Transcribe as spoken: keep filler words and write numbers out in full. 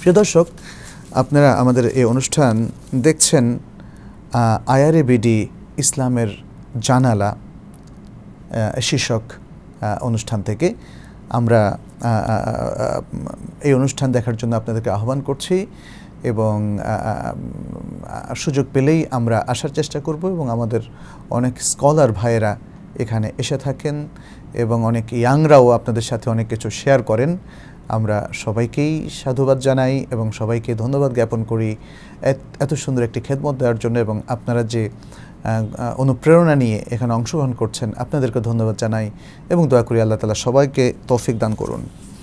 প্রিয় দর্শক, আপনারা আমাদের এই অনুষ্ঠান দেখছেন আইআরএবিডি ইসলামের জানালা শীর্ষক অনুষ্ঠান থেকে। আমরা এই অনুষ্ঠান দেখার জন্য আপনাদেরকে আহ্বান করছি এবং সুযোগ পেলেই আমরা আসার চেষ্টা করব এবং আমাদের অনেক স্কলার ভাইয়েরা এখানে এসে থাকেন এবং অনেক ইয়াংরাও আপনাদের সাথে অনেক কিছু শেয়ার করেন। আমরা সবাইকেই সাধুবাদ জানাই এবং সবাইকে ধন্যবাদ জ্ঞাপন করি এত সুন্দর একটি খেদমত দেওয়ার জন্য, এবং আপনারা যে অনুপ্রেরণা নিয়ে এখানে অংশগ্রহণ করছেন আপনাদেরকে ধন্যবাদ জানাই এবং দয়া করি আল্লাহ তাআলা সবাইকে তৌফিক দান করুন।